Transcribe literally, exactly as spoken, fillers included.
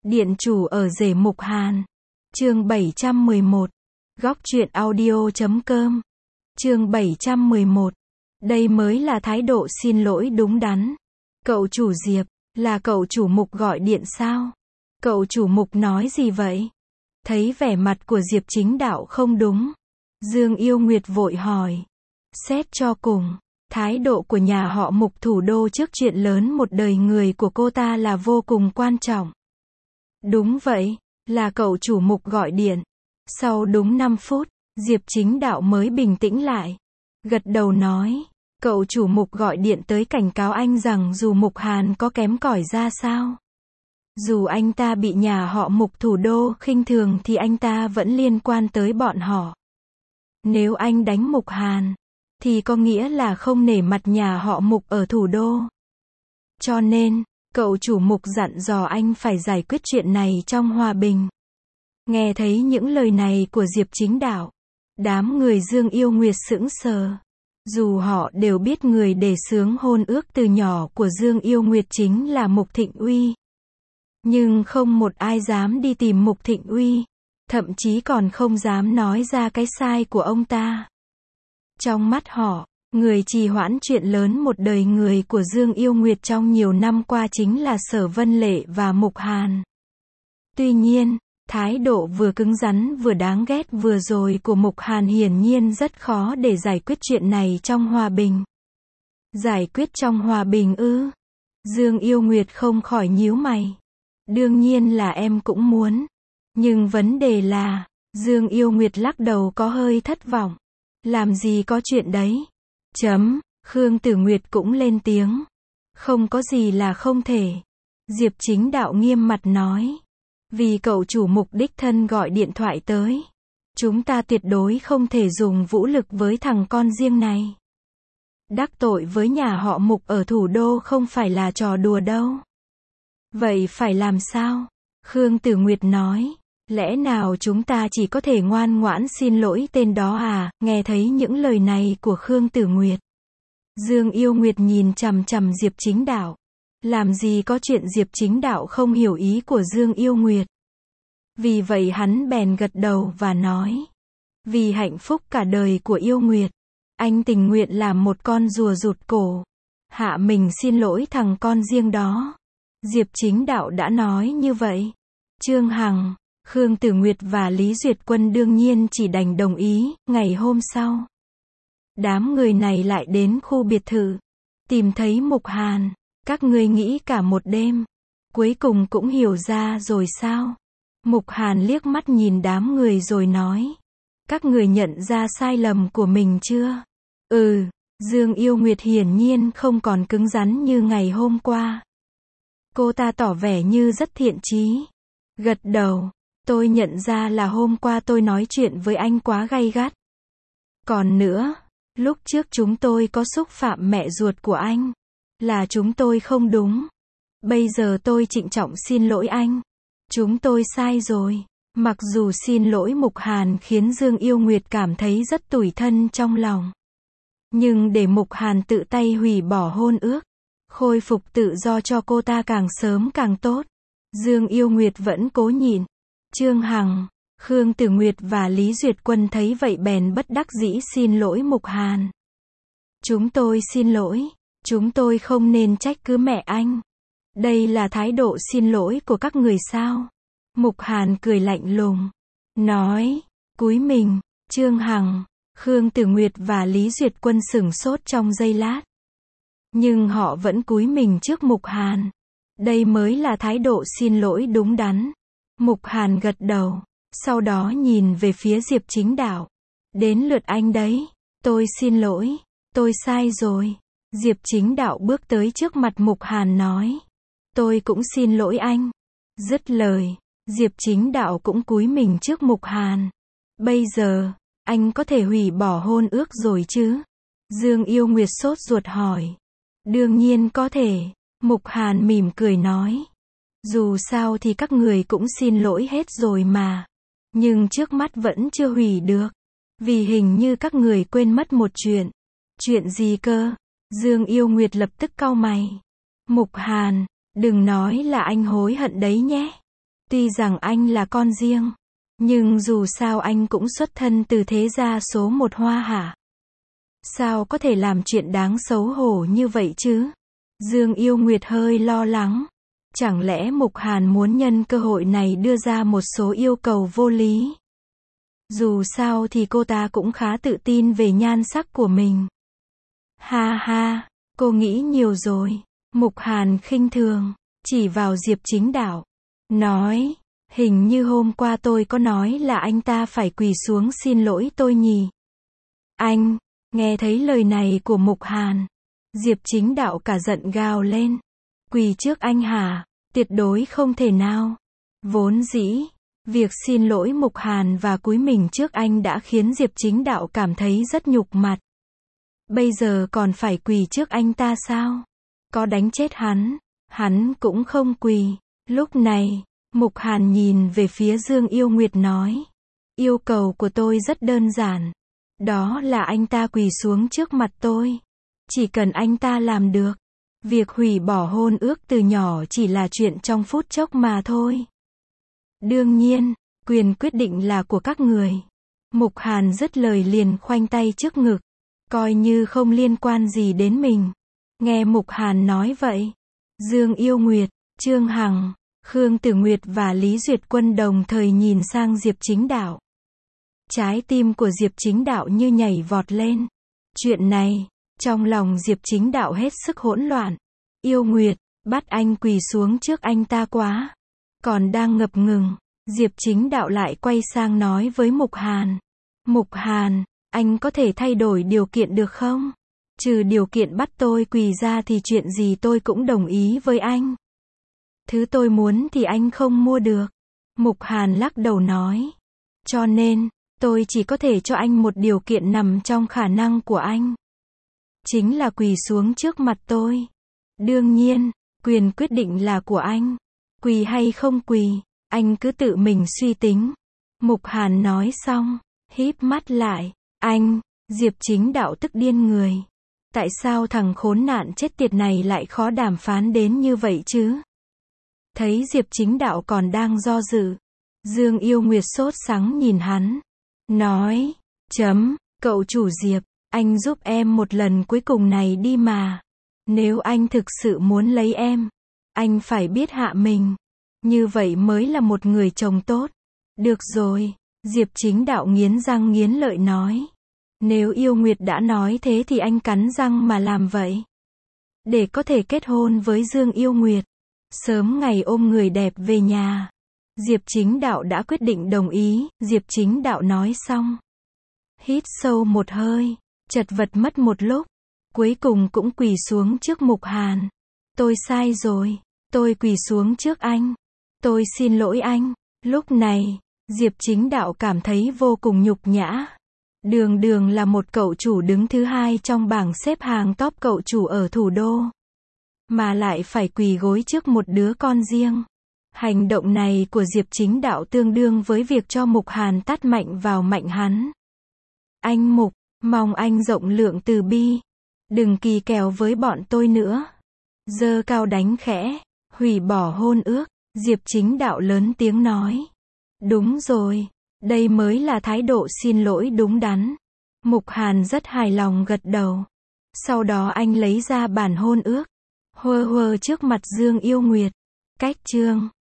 Điện chủ ở rể Mục Hàn. Chương bảy trăm mười một. Góc truyện audio chấm com. Chương bảy trăm mười một. Đây mới là thái độ xin lỗi đúng đắn. Cậu chủ Diệp, là cậu chủ Mục gọi điện sao? Cậu chủ Mục nói gì vậy? Thấy vẻ mặt của Diệp Chính Đạo không đúng, Dương Yêu Nguyệt vội hỏi. Xét cho cùng, thái độ của nhà họ Mục thủ đô trước chuyện lớn một đời người của cô ta là vô cùng quan trọng. Đúng vậy, là cậu chủ Mục gọi điện. Sau đúng năm phút, Diệp Chính Đạo mới bình tĩnh lại. Gật đầu nói, cậu chủ Mục gọi điện tới cảnh cáo anh rằng dù Mục Hàn có kém cỏi ra sao, dù anh ta bị nhà họ Mục thủ đô khinh thường thì anh ta vẫn liên quan tới bọn họ. Nếu anh đánh Mục Hàn, thì có nghĩa là không nể mặt nhà họ Mục ở thủ đô. Cho nên, cậu chủ Mục dặn dò anh phải giải quyết chuyện này trong hòa bình. Nghe thấy những lời này của Diệp Chính Đạo, đám người Dương Yêu Nguyệt sững sờ. Dù họ đều biết người đề xướng hôn ước từ nhỏ của Dương Yêu Nguyệt chính là Mục Thịnh Uy, nhưng không một ai dám đi tìm Mục Thịnh Uy, thậm chí còn không dám nói ra cái sai của ông ta. Trong mắt họ, người trì hoãn chuyện lớn một đời người của Dương Yêu Nguyệt trong nhiều năm qua chính là Sở Vân Lệ và Mục Hàn. Tuy nhiên, thái độ vừa cứng rắn vừa đáng ghét vừa rồi của Mục Hàn hiển nhiên rất khó để giải quyết chuyện này trong hòa bình. Giải quyết trong hòa bình ư? Dương Yêu Nguyệt không khỏi nhíu mày. Đương nhiên là em cũng muốn. Nhưng vấn đề là, Dương Yêu Nguyệt lắc đầu có hơi thất vọng. Làm gì có chuyện đấy. Chấm, Khương Tử Nguyệt cũng lên tiếng. Không có gì là không thể. Diệp Chính Đạo nghiêm mặt nói. Vì cậu chủ Mục đích thân gọi điện thoại tới, chúng ta tuyệt đối không thể dùng vũ lực với thằng con riêng này. Đắc tội với nhà họ Mục ở thủ đô không phải là trò đùa đâu. Vậy phải làm sao? Khương Tử Nguyệt nói. Lẽ nào chúng ta chỉ có thể ngoan ngoãn xin lỗi tên đó à? Nghe thấy những lời này của Khương Tử Nguyệt, Dương Yêu Nguyệt nhìn chằm chằm Diệp Chính Đạo. Làm gì có chuyện Diệp Chính Đạo không hiểu ý của Dương Yêu Nguyệt. Vì vậy hắn bèn gật đầu và nói. Vì hạnh phúc cả đời của Yêu Nguyệt, anh tình nguyện làm một con rùa rụt cổ. Hạ mình xin lỗi thằng con riêng đó. Diệp Chính Đạo đã nói như vậy. Trương Hằng, Khương Tử Nguyệt và Lý Duyệt Quân đương nhiên chỉ đành đồng ý. Ngày hôm sau, đám người này lại đến khu biệt thự, tìm thấy Mục Hàn. Các ngươi nghĩ cả một đêm, cuối cùng cũng hiểu ra rồi sao? Mục Hàn liếc mắt nhìn đám người rồi nói. Các người nhận ra sai lầm của mình chưa? Ừ, Dương Yêu Nguyệt hiển nhiên không còn cứng rắn như ngày hôm qua. Cô ta tỏ vẻ như rất thiện chí. Gật đầu, tôi nhận ra là hôm qua tôi nói chuyện với anh quá gay gắt. Còn nữa, lúc trước chúng tôi có xúc phạm mẹ ruột của anh. Là chúng tôi không đúng. Bây giờ tôi trịnh trọng xin lỗi anh. Chúng tôi sai rồi. Mặc dù xin lỗi Mục Hàn khiến Dương Yêu Nguyệt cảm thấy rất tủi thân trong lòng. Nhưng để Mục Hàn tự tay hủy bỏ hôn ước, khôi phục tự do cho cô ta càng sớm càng tốt, Dương Yêu Nguyệt vẫn cố nhịn. Trương Hằng, Khương Tử Nguyệt và Lý Duyệt Quân thấy vậy bèn bất đắc dĩ xin lỗi Mục Hàn. Chúng tôi xin lỗi. Chúng tôi không nên trách cứ mẹ anh. Đây là thái độ xin lỗi của các người sao? Mục Hàn cười lạnh lùng, nói, cúi mình. Trương Hằng, Khương Tử Nguyệt và Lý Duyệt Quân sửng sốt trong giây lát. Nhưng họ vẫn cúi mình trước Mục Hàn. Đây mới là thái độ xin lỗi đúng đắn. Mục Hàn gật đầu, sau đó nhìn về phía Diệp Chính Đạo. Đến lượt anh đấy. Tôi xin lỗi. Tôi sai rồi. Diệp Chính Đạo bước tới trước mặt Mục Hàn nói. Tôi cũng xin lỗi anh. Dứt lời, Diệp Chính Đạo cũng cúi mình trước Mục Hàn. Bây giờ, anh có thể hủy bỏ hôn ước rồi chứ? Dương Yêu Nguyệt sốt ruột hỏi. Đương nhiên có thể. Mục Hàn mỉm cười nói. Dù sao thì các người cũng xin lỗi hết rồi mà. Nhưng trước mắt vẫn chưa hủy được. Vì hình như các người quên mất một chuyện. Chuyện gì cơ? Dương Yêu Nguyệt lập tức cau mày. Mục Hàn, đừng nói là anh hối hận đấy nhé. Tuy rằng anh là con riêng, nhưng dù sao anh cũng xuất thân từ thế gia số một Hoa Hạ. Sao có thể làm chuyện đáng xấu hổ như vậy chứ? Dương Yêu Nguyệt hơi lo lắng. Chẳng lẽ Mục Hàn muốn nhân cơ hội này đưa ra một số yêu cầu vô lý? Dù sao thì cô ta cũng khá tự tin về nhan sắc của mình. Ha ha, cô nghĩ nhiều rồi. Mục Hàn khinh thường, chỉ vào Diệp Chính Đạo. Nói, hình như hôm qua tôi có nói là anh ta phải quỳ xuống xin lỗi tôi nhỉ? Anh, nghe thấy lời này của Mục Hàn. Diệp Chính Đạo cả giận gào lên. Quỳ trước anh hả? Tuyệt đối không thể nào. Vốn dĩ, việc xin lỗi Mục Hàn và cúi mình trước anh đã khiến Diệp Chính Đạo cảm thấy rất nhục mặt. Bây giờ còn phải quỳ trước anh ta sao? Có đánh chết hắn, hắn cũng không quỳ. Lúc này, Mục Hàn nhìn về phía Dương Yêu Nguyệt nói. Yêu cầu của tôi rất đơn giản. Đó là anh ta quỳ xuống trước mặt tôi. Chỉ cần anh ta làm được. Việc hủy bỏ hôn ước từ nhỏ chỉ là chuyện trong phút chốc mà thôi. Đương nhiên, quyền quyết định là của các người. Mục Hàn dứt lời liền khoanh tay trước ngực. Coi như không liên quan gì đến mình. Nghe Mục Hàn nói vậy. Dương Yêu Nguyệt, Trương Hằng, Khương Tử Nguyệt và Lý Duyệt Quân đồng thời nhìn sang Diệp Chính Đạo. Trái tim của Diệp Chính Đạo như nhảy vọt lên. Chuyện này, trong lòng Diệp Chính Đạo hết sức hỗn loạn. Yêu Nguyệt, bắt anh quỳ xuống trước anh ta quá. Còn đang ngập ngừng, Diệp Chính Đạo lại quay sang nói với Mục Hàn. Mục Hàn, anh có thể thay đổi điều kiện được không? Trừ điều kiện bắt tôi quỳ ra thì chuyện gì tôi cũng đồng ý với anh. Thứ tôi muốn thì anh không mua được. Mục Hàn lắc đầu nói. Cho nên, tôi chỉ có thể cho anh một điều kiện nằm trong khả năng của anh. Chính là quỳ xuống trước mặt tôi. Đương nhiên, quyền quyết định là của anh. Quỳ hay không quỳ, anh cứ tự mình suy tính. Mục Hàn nói xong, híp mắt lại. Anh, Diệp Chính Đạo tức điên người. Tại sao thằng khốn nạn chết tiệt này lại khó đàm phán đến như vậy chứ? Thấy Diệp Chính Đạo còn đang do dự. Dương Yêu Nguyệt sốt sắng nhìn hắn. Nói, chấm, cậu chủ Diệp, anh giúp em một lần cuối cùng này đi mà. Nếu anh thực sự muốn lấy em, anh phải biết hạ mình. Như vậy mới là một người chồng tốt. Được rồi, Diệp Chính Đạo nghiến răng nghiến lợi nói. Nếu Yêu Nguyệt đã nói thế thì anh cắn răng mà làm vậy. Để có thể kết hôn với Dương Yêu Nguyệt. Sớm ngày ôm người đẹp về nhà. Diệp Chính Đạo đã quyết định đồng ý. Diệp Chính Đạo nói xong. Hít sâu một hơi. Chật vật mất một lúc. Cuối cùng cũng quỳ xuống trước Mục Hàn. Tôi sai rồi. Tôi quỳ xuống trước anh. Tôi xin lỗi anh. Lúc này, Diệp Chính Đạo cảm thấy vô cùng nhục nhã. Đường đường là một cậu chủ đứng thứ hai trong bảng xếp hàng top cậu chủ ở thủ đô. Mà lại phải quỳ gối trước một đứa con riêng. Hành động này của Diệp Chính Đạo tương đương với việc cho Mục Hàn tát mạnh vào mạnh hắn. Anh Mục, mong anh rộng lượng từ bi. Đừng kỳ kèo với bọn tôi nữa. Giơ cao đánh khẽ. Hủy bỏ hôn ước. Diệp Chính Đạo lớn tiếng nói. Đúng rồi. Đây mới là thái độ xin lỗi đúng đắn. Mục Hàn rất hài lòng gật đầu. Sau đó anh lấy ra bản hôn ước. Huơ huơ trước mặt Dương Yêu Nguyệt. Cách chương